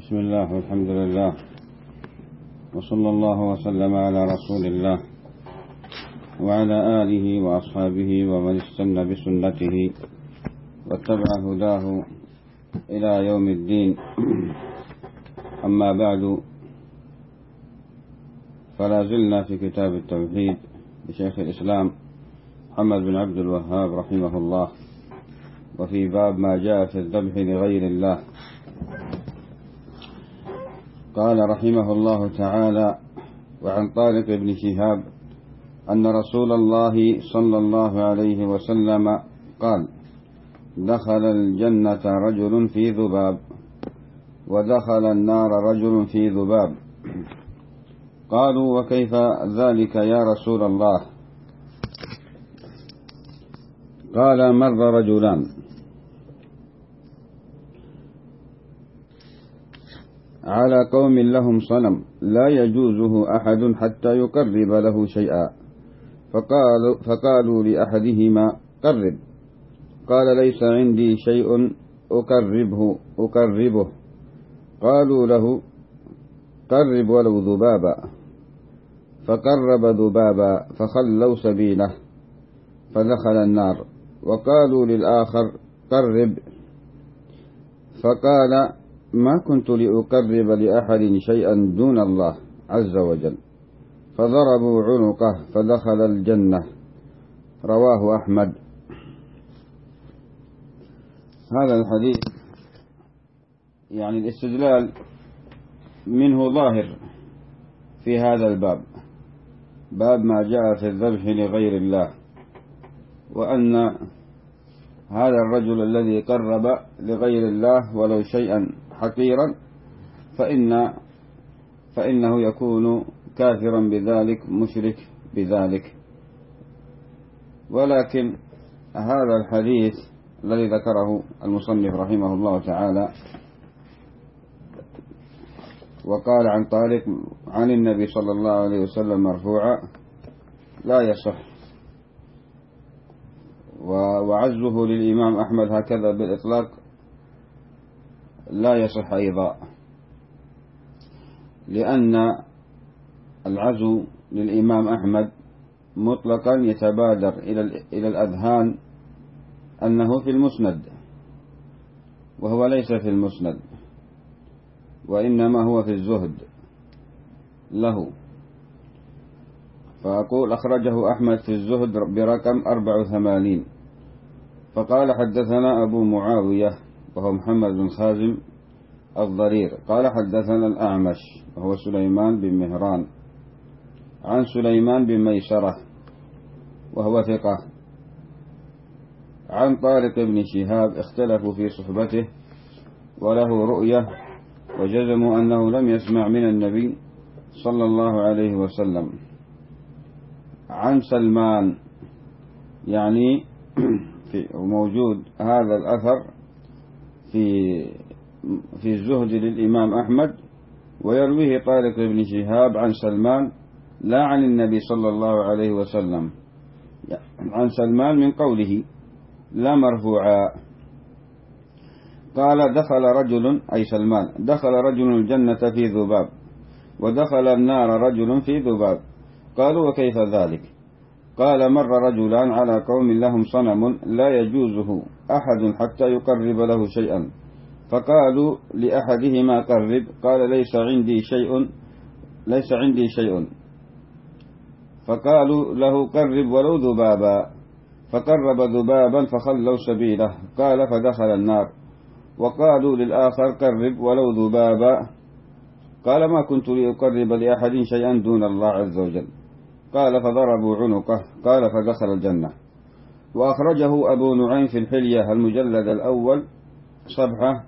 بسم الله والحمد لله وصلى الله وسلم على رسول الله وعلى آله وأصحابه ومن استنى بسنته واتبع هداه إلى يوم الدين. أما بعد، فلا زلنا في كتاب التوحيد لشيخ الإسلام محمد بن عبد الوهاب رحمه الله، وفي باب ما جاء في الذبح لغير الله. قال رحمه الله تعالى: وعن طارق بن شهاب أن رسول الله صلى الله عليه وسلم قال: دخل الجنة رجل في ذباب، ودخل النار رجل في ذباب. قالوا: وكيف ذلك يا رسول الله؟ قال: مر رجلان على قوم لهم صنم لا يجوزه أحد حتى يقرب له شيئا، فقالوا لأحدهما: قرب. قال: ليس عندي شيء أقربه. قالوا له: قرب ولو ذبابا. فقرب ذبابا فخلوا سبيله فدخل النار. وقالوا للآخر: قرب. فقال: ما كنت لأقرب لأحد شيئا دون الله عز وجل. فضربوا عنقه فدخل الجنة. رواه أحمد. هذا الحديث يعني الاستدلال منه ظاهر في هذا الباب، باب ما جاء في الذبح لغير الله، وأن هذا الرجل الذي قرب لغير الله ولو شيئا حقيرا فإنه يكون كافرا بذلك، مشرك بذلك. ولكن هذا الحديث الذي ذكره المصنف رحمه الله تعالى وقال عن طارق عن النبي صلى الله عليه وسلم مرفوعا لا يصح، وعزه للإمام أحمد هكذا بالإطلاق لا يصح أيضا، لأن العزو للإمام أحمد مطلقا يتبادر إلى الأذهان أنه في المسند، وهو ليس في المسند، وإنما هو في الزهد له. فأقول: أخرجه أحمد في الزهد برقم 84. فقال: حدثنا أبو معاوية وهو محمد بن خازم الضرير قال: حدثنا الأعمش وهو سليمان بن مهران عن سليمان بن ميسرة وهو ثقة عن طارق بن شهاب. اختلفوا في صحبته وله رؤية، وجزموا أنه لم يسمع من النبي صلى الله عليه وسلم. عن سلمان، يعني موجود هذا الأثر في الزهد للإمام أحمد، ويرويه طارق بن شهاب عن سلمان لا عن النبي صلى الله عليه وسلم، عن سلمان من قوله لا مرفوعا. قال: دخل رجل، أي سلمان، دخل رجل الجنة في ذباب، ودخل النار رجل في ذباب. قالوا: وكيف ذلك؟ قال: مر رجلان على قوم لهم صنم لا يجوزه أحد حتى يقرب له شيئا، فقالوا لأحدهما: قرب. قال: ليس عندي شيء. فقالوا له: قرب ولو ذبابا. فقرب ذبابا فخلوا سبيله. قال: فدخل النار. وقالوا للآخر: قرب ولو ذبابا. قال: ما كنت لأقرب لأحد شيئا دون الله عز وجل. قال: فضربوا عنقه. قال: فدخل الجنة. وأخرجه أبو نعيم في الحلية المجلد الأول صفحة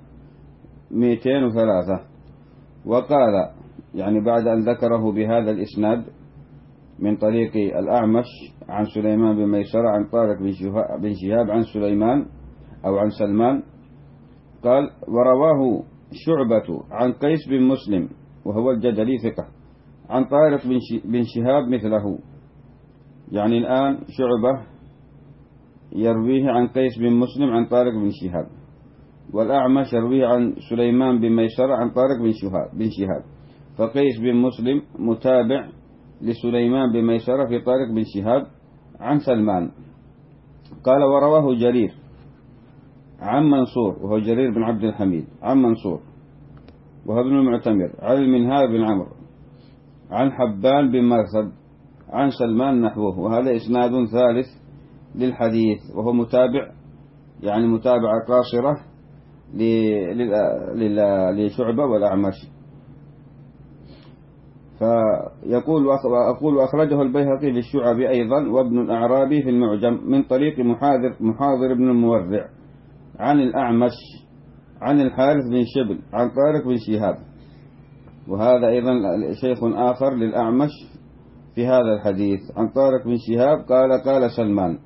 203. وقال، يعني بعد أن ذكره بهذا الإسناد من طريق الأعمش عن سليمان بن ميسرة عن طارق بن شهاب عن سليمان أو عن سلمان، قال: ورواه شعبة عن قيس بن مسلم وهو الجدلي ثقة عن طارق بن شهاب مثله. يعني الآن شعبة يرويه عن قيس بن مسلم عن طارق بن شهاب، والأعمش يروي عن سليمان بن ميسرة عن طارق بن شهاب. فقيس بن مسلم متابع لسليمان بن ميسرة في طارق بن شهاب عن سلمان. قال ورواه جرير عن منصور وهو جرير بن عبد الحميد عن منصور وهو ابن المعتمر عن المنهار بن عمرو عن حبان بن مرثد عن سلمان نحوه. وهذا إسناد ثالث للحديث، وهو متابع يعني متابعة قاصرة لشعبة والأعمش. أقول أخرجه البيهقي في الشعب أيضا وابن الأعرابي في المعجم من طريق محاضر بن المورع عن الأعمش عن الحارث بن شبل عن طارق بن شهاب. وهذا أيضا شيخ آخر للأعمش في هذا الحديث عن طارق بن شهاب قال سلمان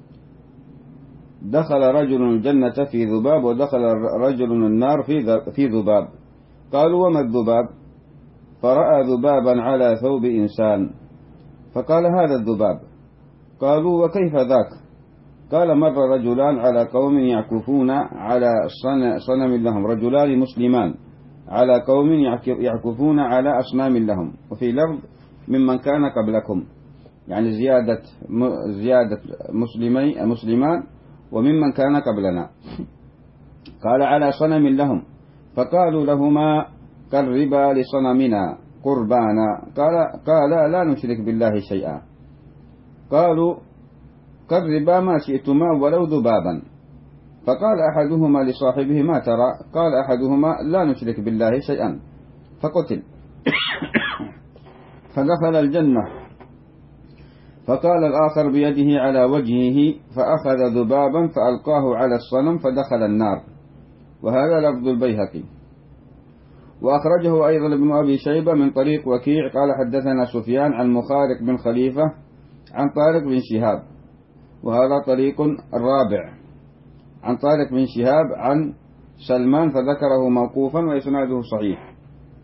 دخل رجل الجنة في ذباب ودخل رجل النار في ذباب. قالوا وما الذباب؟ فرأى ذبابا على ثوب إنسان فقال هذا الذباب. قالوا وكيف ذاك؟ قال مر رجلان على قوم يعكفون على صنم لهم، رجلان مسلمان على قوم يعكفون على أصنام لهم، وفي لفظ ممن كان قبلكم، يعني زيادة مسلمان وممن كان قبلنا. قال على صنم لهم، فقالوا لهما قربا لصنمنا قربانا. قال لا نشرك بالله شيئا. قالوا قربا ما شئتما ولو ذبابا. فقال أحدهما لصاحبه ما ترى؟ قال أحدهما لا نشرك بالله شيئا، فقتل. فدخل الجنة. فقال الآخر بيده على وجهه فأخذ ذبابا فألقاه على الصنم فدخل النار. وهذا لفظ البيهقي. وأخرجه أيضا ابن أبي شيبة من طريق وكيع قال حدثنا سفيان عن مخارق بن خليفة عن طارق بن شهاب، وهذا طريق الرابع عن طارق بن شهاب عن سلمان فذكره موقوفا وإسناده صحيح.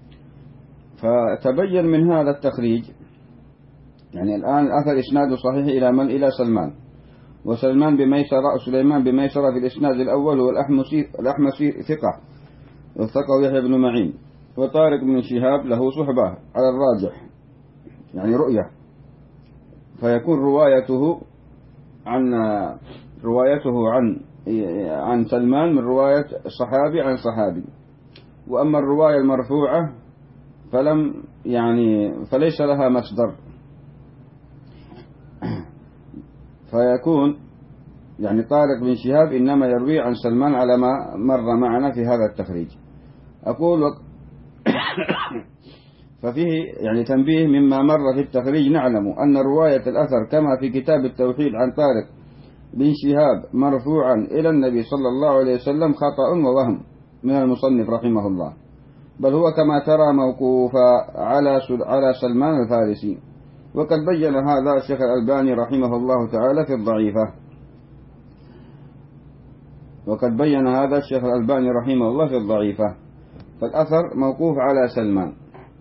فتبين من هذا التخريج يعني الآن الأثر إسناده صحيح إلى من؟ إلى سلمان. وسلمان سليمان بميسرة في الإسناد الأول والأحمسي ثقة وثقه يحيى بن معين. وطارق بن شهاب له صحبة على الراجح يعني رؤية، فيكون روايته عن سلمان من رواية صحابي عن صحابي. وأما الرواية المرفوعة فليس لها مصدر، فيكون يعني طارق بن شهاب إنما يروي عن سلمان على ما مر معنا في هذا التخريج. أقول ففيه يعني تنبيه مما مر في التخريج. نعلم أن رواية الأثر كما في كتاب التوحيد عن طارق بن شهاب مرفوعا إلى النبي صلى الله عليه وسلم خطأ ووهم من المصنف رحمه الله، بل هو كما ترى موقوفا على سلمان الفارسي. وقد بين هذا الشيخ الألباني رحمه الله تعالى في الضعيفة. فالأثر موقوف على سلمان.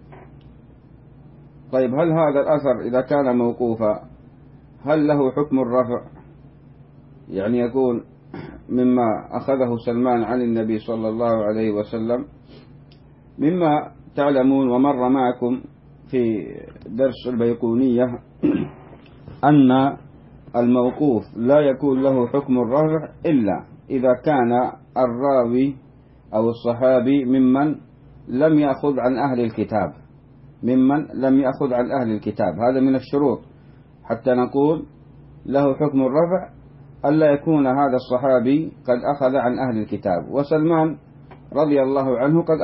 طيب هل هذا الأثر إذا كان موقوفا هل له حكم الرفع؟ يعني يكون مما أخذه سلمان عن النبي صلى الله عليه وسلم. مما تعلمون ومر معكم في درس البيقونية أن الموقوف لا يكون له حكم الرفع إلا إذا كان الراوي أو الصحابي ممن لم يأخذ عن أهل الكتاب. هذا من الشروط حتى نقول له حكم الرفع، ألا يكون هذا الصحابي قد أخذ عن أهل الكتاب. وسلمان رضي الله عنه قد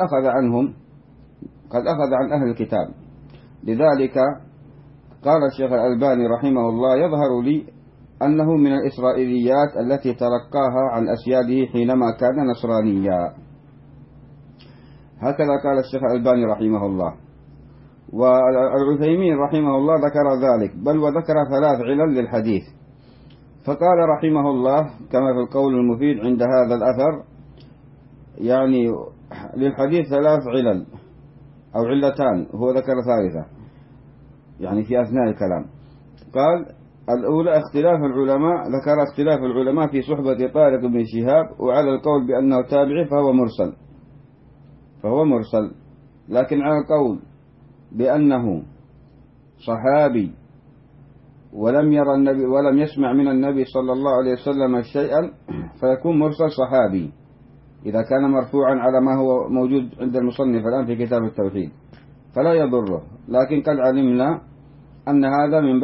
أخذ عن أهل الكتاب. لذلك قال الشيخ الألباني رحمه الله يظهر لي أنه من الإسرائيليات التي تلقاها عن أسياده حينما كان نصرانيا. هكذا قال الشيخ الألباني رحمه الله. والعثيمين رحمه الله ذكر ذلك، بل وذكر 3 علل للحديث. فقال رحمه الله كما في القول المفيد عند هذا الأثر يعني للحديث 3 علل أو علتان، هو ذكر ثالثة يعني في أثناء الكلام. قال الأولى اختلاف العلماء، ذكر اختلاف العلماء في صحبة طارق بن شهاب، وعلى القول بأنه تابعي فهو مرسل، لكن على القول بأنه صحابي ولم يرى النبي ولم يسمع من النبي صلى الله عليه وسلم شيئا فيكون مرسل صحابي إذا كان مرفوعا على ما هو موجود عند المصنف الآن في كتاب التوحيد فلا يضره. لكن قد علمنا أن هذا من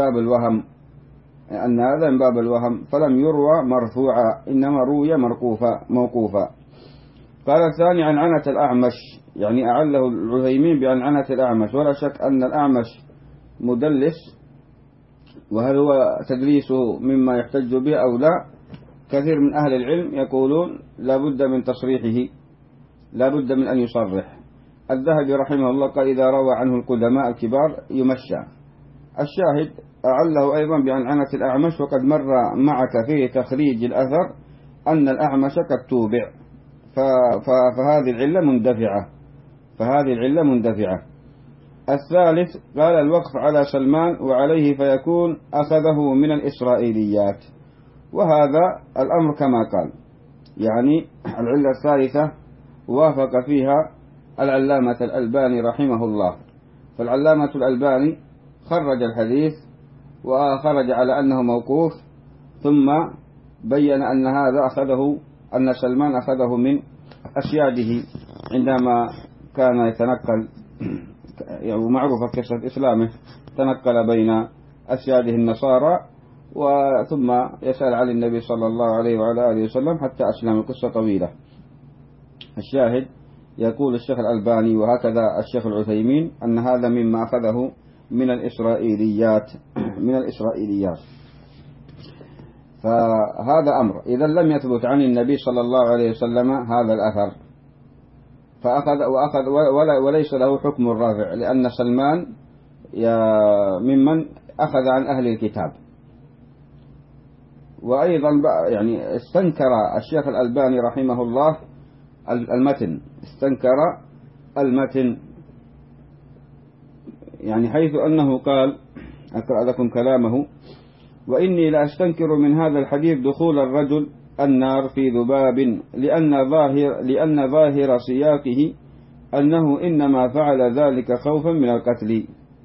باب الوهم، فلم يروى مرفوعا إنما روي موقوفا. قال الثاني عنعنة الأعمش، يعني أعله العثيمين بعنعنة الأعمش، ولا شك أن الأعمش مدلس، وهل هو تدليسه مما يحتج به أو لا؟ كثير من أهل العلم يقولون لا بد من تصريحه، لا بد من أن يصرح. الذهبي رحمه الله قال إذا روى عنه القدماء الكبار يمشى. الشاهد أعله أيضا بعنعنة الأعمش، وقد مر معك في تخريج الأثر أن الأعمش قد توبع، فهذه العلة مندفعة. الثالث قال الوقف على سلمان وعليه فيكون أخذه من الإسرائيليات، وهذا الأمر كما قال. يعني العلة الثالثة وافق فيها العلامة الألباني رحمه الله، فالعلامة الألباني خرج الحديث وخرج على أنه موقوف، ثم بين أن سلمان أخذه من أسياده عندما كان يتنقل، يعني معروفة قصة إسلامه، تنقل بين أسياده النصارى ثم يسأل عن النبي صلى الله عليه وعلى آله وسلم حتى أسلم. القصة طويلة. الشاهد يقول الشيخ الألباني وهكذا الشيخ العثيمين أن هذا مما أخذه من الإسرائيليات فهذا أمر إذا لم يثبت عن النبي صلى الله عليه وسلم هذا الأثر وأخذ وليس له حكم الرافع، لأن سلمان ممن أخذ عن أهل الكتاب. وأيضا يعني استنكر الشيخ الألباني رحمه الله المتن، يعني حيث أنه قال، أقرأ لكم كلامه: وإني لأستنكر من هذا الحديث دخول الرجل النار في ذباب، لأن ظاهر سياقه أنه إنما فعل ذلك خوفا من القتل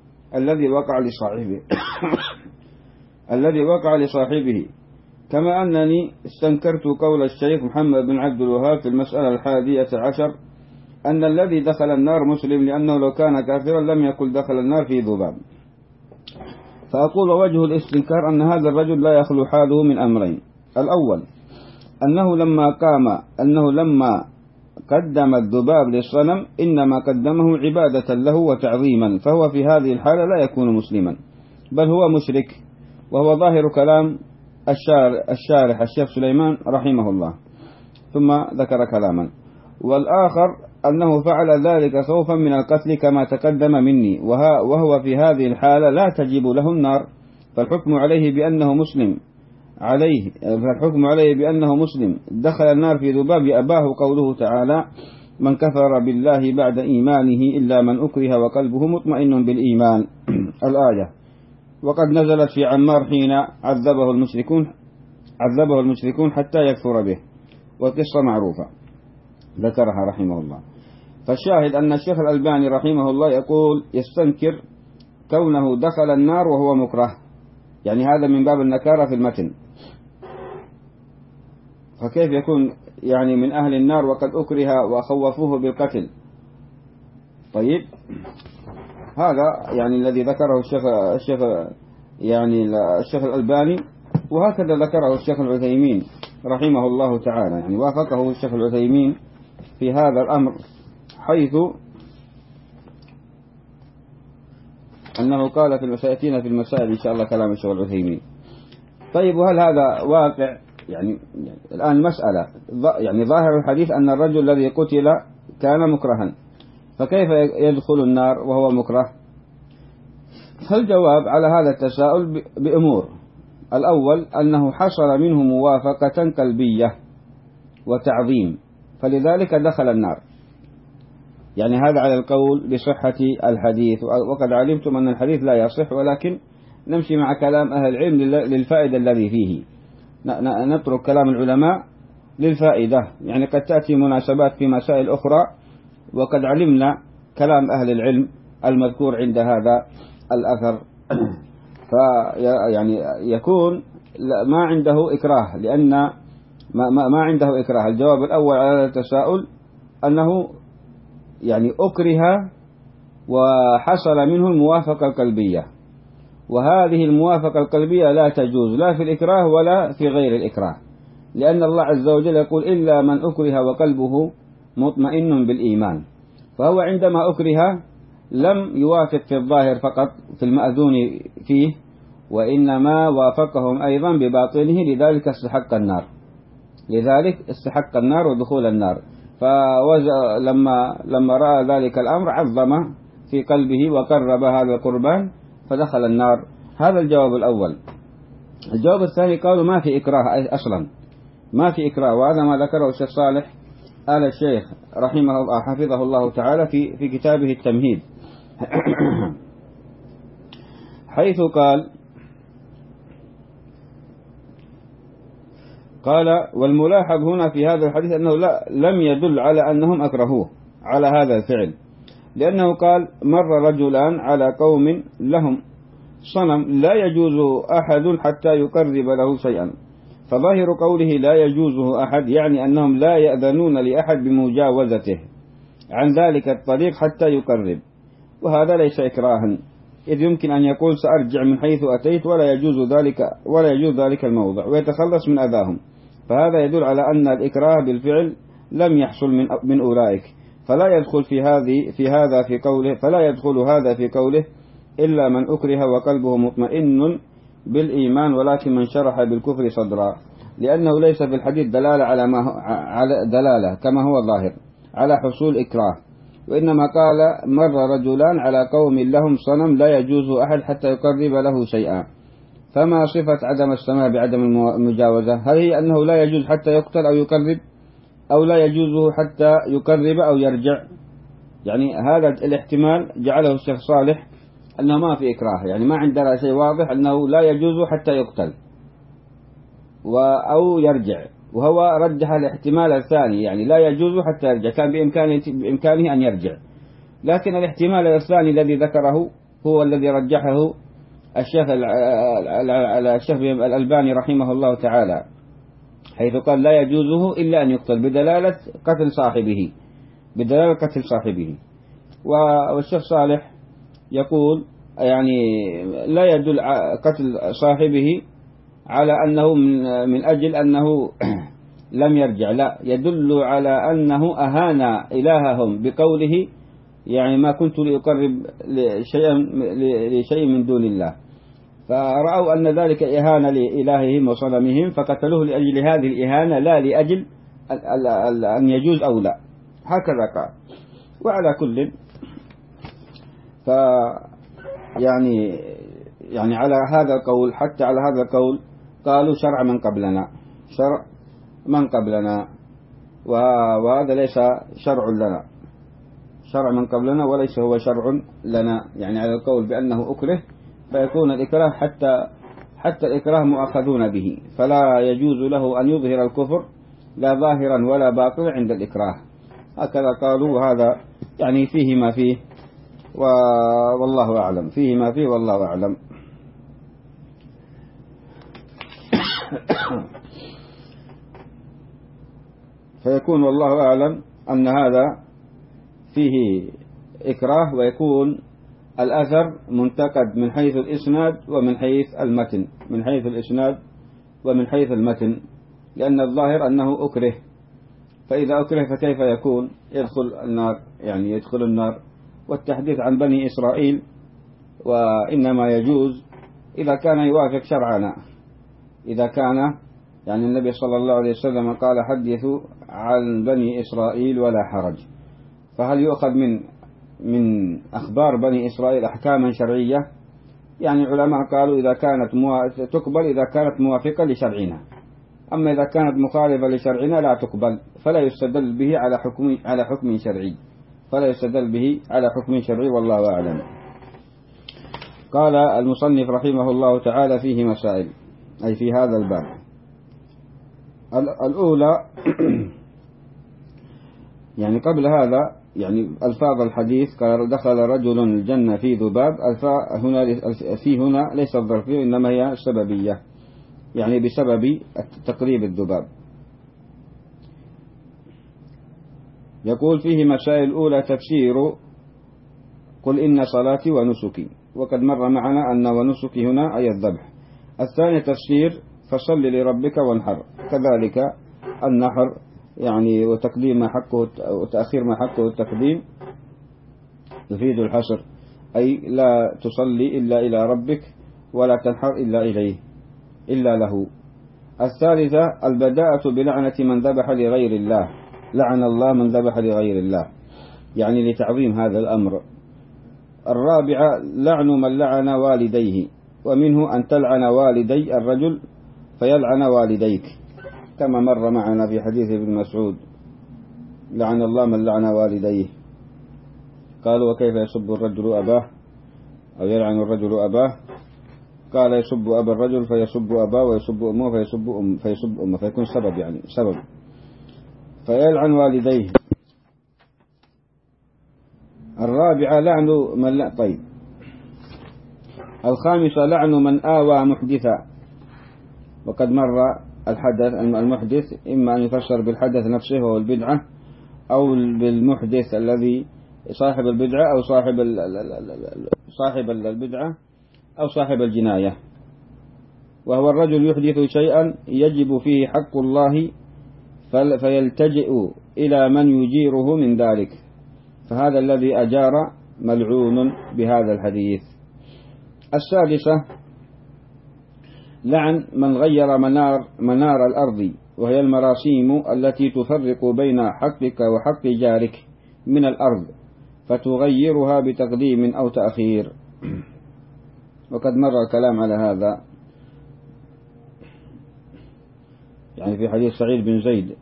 الذي وقع لصاحبه، كما أنني استنكرت قول الشيخ محمد بن عبد الوهاب في المسألة 11 أن الذي دخل النار مسلم، لأنه لو كان كافرا لم يقل دخل النار في ذباب. فأقول وجه الاستنكار أن هذا الرجل لا يخلو حاله من أمرين: الأول أنه لما قدم الذباب للصنم إنما قدمه عبادة له وتعظيما، فهو في هذه الحالة لا يكون مسلما بل هو مشرك، وهو ظاهر كلام الشارح الشيخ سليمان رحمه الله. ثم ذكر كلاما. والآخر أنه فعل ذلك خوفا من القتل كما تقدم مني، وهو في هذه الحالة لا تجب له النار، فالحكم عليه بأنه مسلم دخل النار في ذباب أباه قوله تعالى: من كفر بالله بعد إيمانه إلا من أكره وقلبه مطمئن بالإيمان الآية. وقد نزلت في عمار حين عذبه المشركون حتى يكفر به، والقصة معروفة ذكرها رحمه الله. فالشاهد أن الشيخ الألباني رحمه الله يقول يستنكر كونه دخل النار وهو مكره، يعني هذا من باب النكارة في المتن، فكيف يكون يعني من أهل النار وقد أكره وخوفوه بالقتل؟ طيب، هذا يعني الذي ذكره الشيخ الألباني، وهكذا ذكره الشيخ العثيمين رحمه الله تعالى، يعني وافقه الشيخ العثيمين في هذا الأمر، حيث أنه قال سيأتينا في المسائل إن شاء الله كلام الشيخ العثيمين. طيب، وهل هذا واقع؟ يعني الآن مسألة، يعني ظاهر الحديث أن الرجل الذي قتل كان مكرها، فكيف يدخل النار وهو مكره؟ فالجواب على هذا التساؤل بأمور: الأول أنه حصل منه موافقة قلبية وتعظيم، فلذلك دخل النار، يعني هذا على القول بصحة الحديث، وقد علمتم أن الحديث لا يصح، ولكن نمشي مع كلام أهل العلم للفائدة الذي فيه، نترك كلام العلماء للفائدة. يعني قد تأتي مناسبات في مسائل أخرى وقد علمنا كلام أهل العلم المذكور عند هذا الأثر. فيعني يكون ما عنده إكراه، لأن ما عنده إكراه. الجواب الأول على التساؤل أنه يعني أكره وحصل منه الموافقة القلبية، وهذه الموافقة القلبية لا تجوز لا في الإكراه ولا في غير الإكراه، لأن الله عز وجل يقول إلا من أكره وقلبه مطمئن بالإيمان. فهو عندما أكره لم يوافق في الظاهر فقط في المأذون فيه، وإنما وافقهم أيضا بباطنه، لذلك استحق النار ودخول النار. لما رأى ذلك الأمر عظم في قلبه وقرب هذا القربان فدخل النار. هذا الجواب الأول. الجواب الثاني قالوا ما في إكراه أصلا، ما في إكراه، وهذا ما ذكره الشيخ صالح آل الشيخ حفظه الله تعالى في كتابه التمهيد حيث قال والملاحظ هنا في هذا الحديث أنه لم يدل على أنهم أكرهوه على هذا الفعل، لأنه قال مر رجلان على قوم لهم صنم لا يجوز أحد حتى يقرب له شيئا، فظاهر قوله لا يجوزه أحد يعني أنهم لا يأذنون لأحد بمجاوزته عن ذلك الطريق حتى يقرب، وهذا ليس إكراها، إذ يمكن أن يقول سأرجع من حيث أتيت ولا يجوز ذلك الموضع ويتخلص من أذاهم. فهذا يدل على أن الإكراه بالفعل لم يحصل من أولئك، فلا يدخل هذا في قوله إلا من أكره وقلبه مطمئن بالإيمان ولكن من شرح بالكفر صدرا، لأنه ليس في الحديث دلالة كما هو ظاهر على حصول إكراه، وإنما قال مر رجلان على قوم لهم صنم لا يجوز أحد حتى يقرب له شيئا. فما صفة عدم السماع بعدم المجاوزة؟ هل هي أنه لا يجوز حتى يقتل أو يقرب، أو لا يجوزه حتى يقرب أو يرجع؟ يعني هذا الاحتمال جعله الشيخ صالح أنه ما في إكراه، يعني ما عندنا شيء واضح أنه لا يجوز حتى يقتل أو يرجع، وهو رجح الاحتمال الثاني يعني لا يجوز حتى يرجع، كان بإمكانه أن يرجع، لكن الاحتمال الثاني الذي ذكره هو الذي رجحه الشيخ الألباني رحمه الله تعالى، حيث قال لا يجوزه إلا أن يقتل بدلالة قتل صاحبه. والشيخ صالح يقول يعني لا يدل قتل صاحبه على أنه من أجل أنه لم يرجع، لا، يدل على أنه أهان إلههم بقوله يعني ما كنت لأقرب لشيء من دون الله، فرأوا أن ذلك إهانة لإلههم وصنمهم فقتلوه لأجل هذه الإهانة لا لأجل أن يجوز أو لا، هكذا قال. وعلى كل يعني على هذا القول، حتى على هذا القول قالوا شرع من قبلنا وهذا ليس شرع من قبلنا وليس هو شرع لنا، يعني على القول بأنه أكره فيكون الإكراه حتى الإكراه مؤاخذون به، فلا يجوز له أن يظهر الكفر لا ظاهرا ولا باطنا عند الإكراه، هكذا قالوا. هذا يعني فيه ما فيه والله أعلم، والله أعلم. فيكون والله أعلم أن هذا فيه إكراه، ويكون الأثر منتقد من حيث الإسناد ومن حيث المتن، لأن الظاهر أنه أكره، فإذا أكره فكيف يكون يدخل النار. والتحديث عن بني إسرائيل وإنما يجوز إذا كان يوافق شرعنا، إذا كان يعني النبي صلى الله عليه وسلم قال حدثوا عن بني إسرائيل ولا حرج، فهل يؤخذ من أخبار بني إسرائيل أحكاما شرعية؟ يعني العلماء قالوا إذا كانت تقبل إذا كانت موافقة لشرعنا، أما إذا كانت مخالفة لشرعنا لا تقبل، فلا يستدل به على حكم شرعي، والله أعلم. قال المصنف رحمه الله تعالى فيه مسائل، أي في هذا الباب. الأولى يعني قبل هذا يعني ألفاظ الحديث قال دخل رجل الجنة في ذباب، هنا ليست ظرفية إنما هي سببية، يعني بسبب تقريب الذباب. يقول فيه مسائل. الأولى تفسير قل إن صلاتي ونسكي، وقد مر معنا أن ونسكي هنا أي الذبح. الثاني تفسير فصل لربك وانحر، كذلك النحر يعني وتقديم ما حقه وتأخير ما حقه التقديم يفيد الحصر، أي لا تصلي إلا إلى ربك ولا تنحر إلا إليه إلا له. الثالثة البداءة بلعنة من ذبح لغير الله، لعن الله من ذبح لغير الله، يعني لتعظيم هذا الأمر. الرابعة لعن من لعن والديه، ومنه أن تلعن والدي الرجل فيلعن والديك، كما مر معنا في حديث ابن مسعود لعن الله من لعن والديه. قالوا وكيف يسب الرجل أباه أو يلعن الرجل أباه؟ قال يسب أبا الرجل فيسب أباه، ويسب أمه فيسب أمه، فيكون سبب يعني سبب، فيلعن والديه. الرابعة لعن من طيب. الخامسة لعن من آوى محدثا، وقد مر الحدث المحدث إما أن يفسر بالحدث نفسه وهو البدعة، أو بالمحدث الذي صاحب البدعة، أو صاحب البدعة أو صاحب الجناية، وهو الرجل يحدث شيئا يجب فيه حق الله فيلتجئ إلى من يجيره من ذلك، فهذا الذي أجار ملعون بهذا الحديث. السادسة لعن من غير منار الأرض، وهي المراسيم التي تفرق بين حقك وحق جارك من الأرض، فتغيرها بتقديم أو تأخير، وقد مر الكلام على هذا يعني في حديث سعيد بن زيد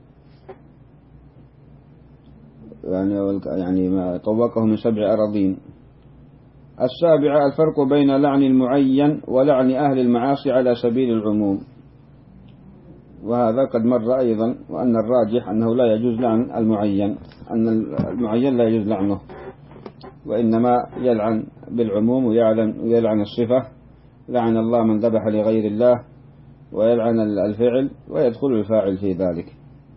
يعني ما طوقه من 7 أراضين. السابعة الفرق بين لعن المعين ولعن أهل المعاصي على سبيل العموم، وهذا قد مر أيضا، وأن الراجح أنه لا يجوز لعن المعين، أن المعين لا يجوز لعنه، وإنما يلعن بالعموم ويلعن الصفة، لعن الله من ذبح لغير الله، ويلعن الفعل، ويدخل الفاعل في ذلك.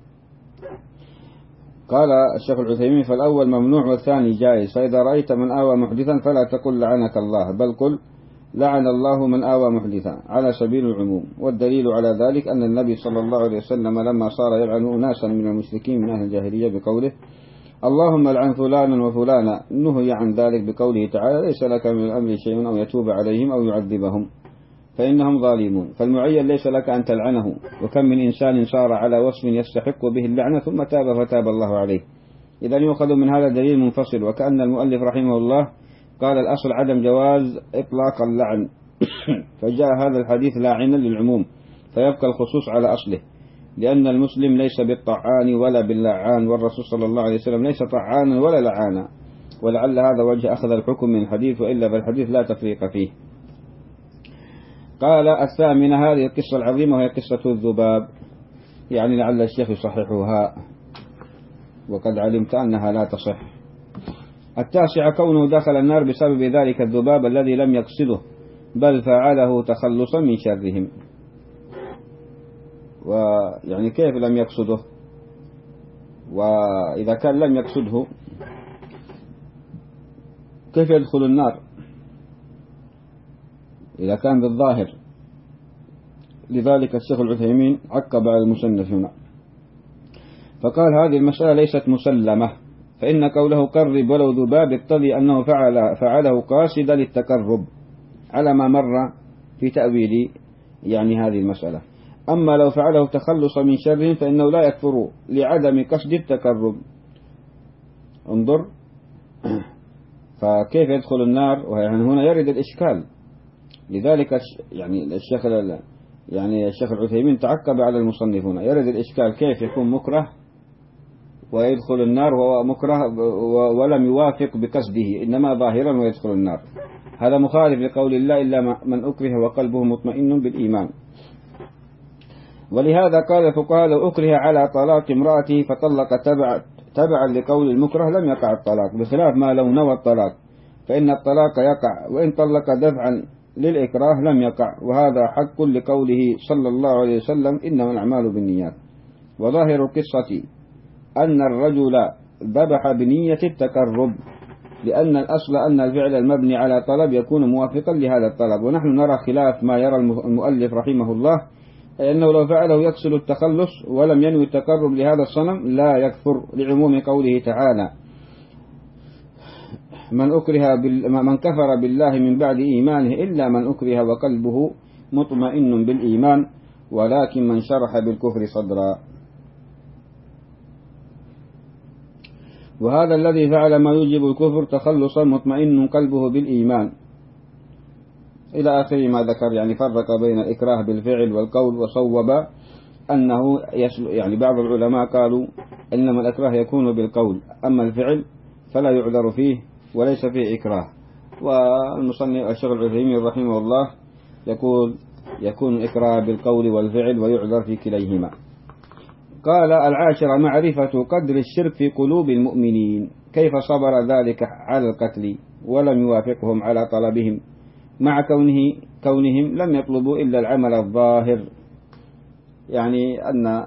قال الشيخ العثيمين فالأول ممنوع والثاني جائز، فإذا رأيت من آوى محدثا فلا تقل لعنك الله، بل قل لعن الله من آوى محدثا على سبيل العموم. والدليل على ذلك أن النبي صلى الله عليه وسلم لما صار يلعن أناسا من المشركين من أهل الجاهلية بقوله اللهم لعن فلانا وفلانا، نهي عن ذلك بقوله تعالى ليس لك من الأمر شيء أو يتوب عليهم أو يعذبهم فإنهم ظالمون. فالمعين ليس لك أن تلعنه، وكم من إنسان صار على وصف يستحق به اللعنة ثم تاب فتاب الله عليه. إذا يؤخذ من هذا دليل منفصل، وكأن المؤلف رحمه الله قال الأصل عدم جواز إطلاق اللعن فجاء هذا الحديث لاعنا للعموم، فيبقى الخصوص على أصله، لأن المسلم ليس بالطعان ولا باللعان، والرسول صلى الله عليه وسلم ليس طعانا ولا لعانا، ولعل هذا وجه أخذ الحكم من الحديث، وإلا فالحديث لا تفريق فيه. قال الثامنة هذه القصة العظيمة وهي قصة الذباب، يعني لعل الشيخ يصححها، وقد علمت أنها لا تصح. التاسعة كونه دخل النار بسبب ذلك الذباب الذي لم يقصده، بل فعله تخلصا من شرهم. ويعني كيف لم يقصده؟ وإذا كان لم يقصده كيف يدخل النار إذا كان بالظاهر؟ لذلك الشيخ العثيمين عقب على المصنف هنا فقال هذه المسألة ليست مسلمة، فإن قوله قرب ولو ذباب يقتضي أنه فعله قاصدا للتقرب، على ما مر في تأويل يعني هذه المسألة. أما لو فعله تخلص من شر فإنه لا يكفر لعدم قصد التقرب. انظر فكيف يدخل النار؟ ويعني هنا يرد الإشكال. لذلك يعني الشيخ العثيمين تعقب على المصنف هنا، يرد الإشكال كيف يكون مكره ويدخل النار وهو مكره ولم يوافق بقصده، إنما ظاهرا ويدخل النار. هذا مخالف لقول الله إلا من أكره وقلبه مطمئن بالإيمان. ولهذا قال الفقهاء لو أكره على طلاق امرأته فطلق تبعا لقول المكره لم يقع الطلاق، بخلاف ما لو نوى الطلاق فإن الطلاق يقع، وإن طلق دفعا للإكراه لم يقع، وهذا حق لقوله صلى الله عليه وسلم إنما الأعمال بالنيات. وظاهر القصة أن الرجل ذبح بنية التقرب، لأن الأصل أن الفعل المبني على طلب يكون موافقا لهذا الطلب، ونحن نرى خلاف ما يرى المؤلف رحمه الله، أنه لو فعله يقصد التخلص ولم ينوي التقرب لهذا الصنم لا يكفر، لعموم قوله تعالى من كفر بالله من بعد إيمانه إلا من أكره وقلبه مطمئن بالإيمان ولكن من شرح بالكفر صدرا. وهذا الذي فعل ما يوجب الكفر تخلصا مطمئن قلبه بالإيمان إلى آخر ما ذكر، يعني فرق بين الإكراه بالفعل والقول، وصوب أنه يعني بعض العلماء قالوا إنما الإكراه يكون بالقول، أما الفعل فلا يعذر فيه وليس فيه إكراه. والمصنف الشيخ العثيمين رحمه الله يقول يكون الإكراه بالقول والفعل ويعذر في كليهما. قال: العاشرة معرفة قدر الشرك في قلوب المؤمنين، كيف صبر ذلك على القتل ولم يوافقهم على طلبهم مع كونهم لم يطلبوا إلا العمل الظاهر، يعني أن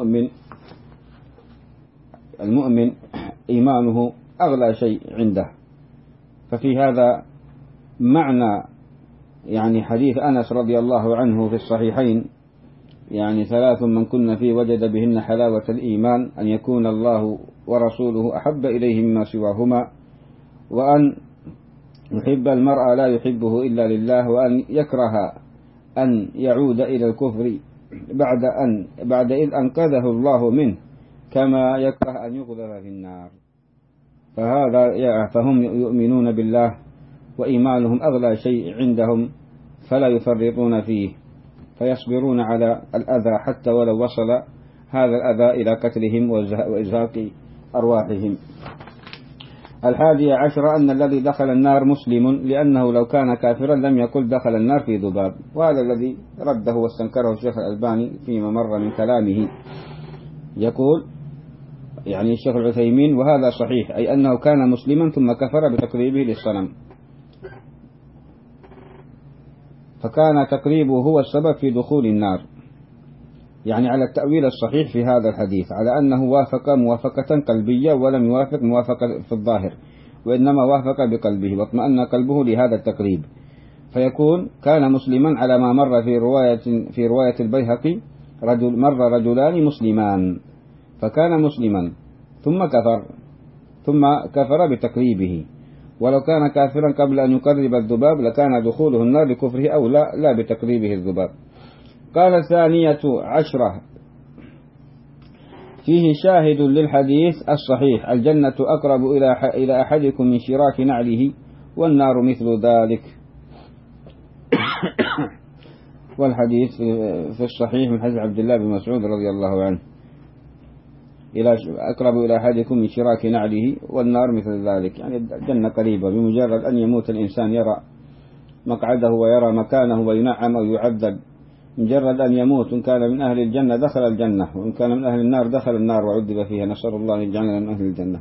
المؤمن إيمانه أغلى شيء عنده. ففي هذا معنى يعني حديث أنس رضي الله عنه في الصحيحين، يعني 3 من كن فيه وجد بهن حلاوة الإيمان: أن يكون الله ورسوله أحب إليه مما سواهما، وأن يحب المرء لا يحبه إلا لله، وأن يكره أن يعود إلى الكفر بعد إذ أنقذه الله منه، كما يكره أن يغذف في النار. فهم يؤمنون بالله وإيمانهم أغلى شيء عندهم، فلا يفرطون فيه، فيصبرون على الأذى حتى ولو وصل هذا الأذى إلى قتلهم وإزهاق أرواحهم. 11 أن الذي دخل النار مسلم، لأنه لو كان كافرا لم يقل دخل النار في ذباب، وهذا الذي رده واستنكره الشيخ الألباني فيما مر من كلامه. يقول يعني الشيخ العثيمين: وهذا صحيح، أي أنه كان مسلما ثم كفر بتقريبه للصنم، فكان تقريبه هو السبب في دخول النار، يعني على التأويل الصحيح في هذا الحديث، على أنه وافق موافقة قلبية ولم يوافق موافقة في الظاهر، وإنما وافق بقلبه واطمأن قلبه لهذا التقريب، فيكون كان مسلما على ما مر في رواية البيهقي: مر رجلان مسلمان، فكان مسلما ثم كفر بتقريبه، ولو كان كافرا قبل أن يقرب الذباب لكان دخوله النار بكفره أو لا بتقريبه الذباب. قال: 12 فيه شاهد للحديث الصحيح: الجنة أقرب إلى أحدكم من شراك نعله، والنار مثل ذلك. والحديث في الصحيح من حديث عبد الله بن مسعود رضي الله عنه: أقرب إلى أحدكم من شراك نعله والنار مثل ذلك، يعني الجنة قريبة، بمجرد أن يموت الإنسان يرى مقعده ويرى مكانه وينعم أو يعذب، مجرد أن يموت إن كان من أهل الجنة دخل الجنة، وإن كان من أهل النار دخل النار وعذب فيها، نسأل الله أن يجعلنا من أهل الجنة.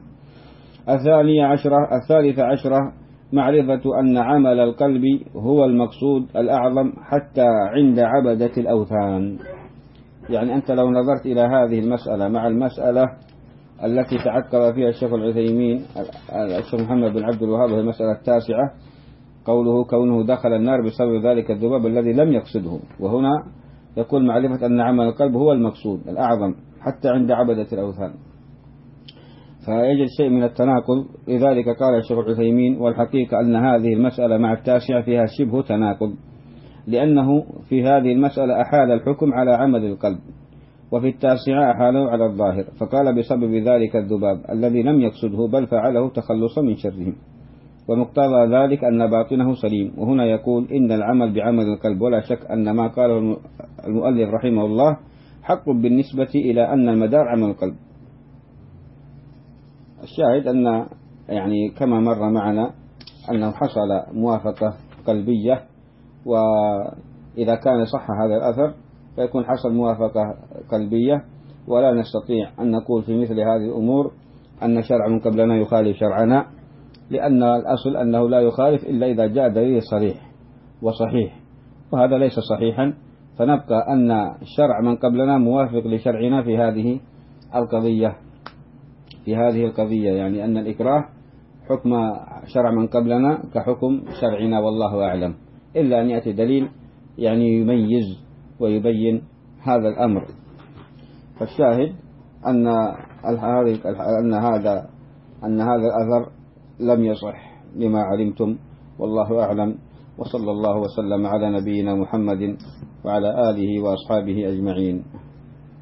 13 معرفة أن عمل القلب هو المقصود الأعظم حتى عند عبدة الأوثان، يعني أنت لو نظرت إلى هذه المسألة مع المسألة التي تعقب فيها الشيخ العثيمين الشيخ محمد بن عبد الوهاب، وهي المسألة 9 قوله كونه دخل النار بسبب ذلك الذباب الذي لم يقصده، وهنا يقول معرفة أن عمل القلب هو المقصود الأعظم حتى عند عبدة الأوثان، فيجد شيء من التناقض. لذلك قال الشيخ العثيمين: والحقيقة أن هذه المسألة مع 9 فيها شبه تناقض، لأنه في هذه المسألة أحال الحكم على عمل القلب، وفي 9 أحاله على الظاهر، فقال بسبب ذلك الذباب الذي لم يقصده بل فعله تخلصا من شرهم، ومقتضى ذلك أن باطنه سليم. وهنا يقول إن العمل بعمل القلب، ولا شك أن ما قاله المؤلف رحمه الله حق بالنسبة إلى أن المدار عمل القلب. الشاهد أن يعني كما مر معنا أنه حصل موافقة قلبية، وإذا كان صح هذا الأثر فيكون حصل موافقة قلبية، ولا نستطيع أن نقول في مثل هذه الأمور أن شرع من قبلنا يخالف شرعنا، لأن الأصل أنه لا يخالف إلا إذا جاء دليل صريح وصحيح، وهذا ليس صحيحا، فنبقى أن الشرع من قبلنا موافق لشرعنا في هذه القضية، يعني أن الإكراه حكم شرع من قبلنا كحكم شرعنا، والله أعلم، إلا أن يأتي دليل يعني يميز ويبين هذا الأمر. فالشاهد أن هذا الأثر لم يصح لما علمتم، والله أعلم، وصلى الله وسلم على نبينا محمد وعلى آله وأصحابه أجمعين.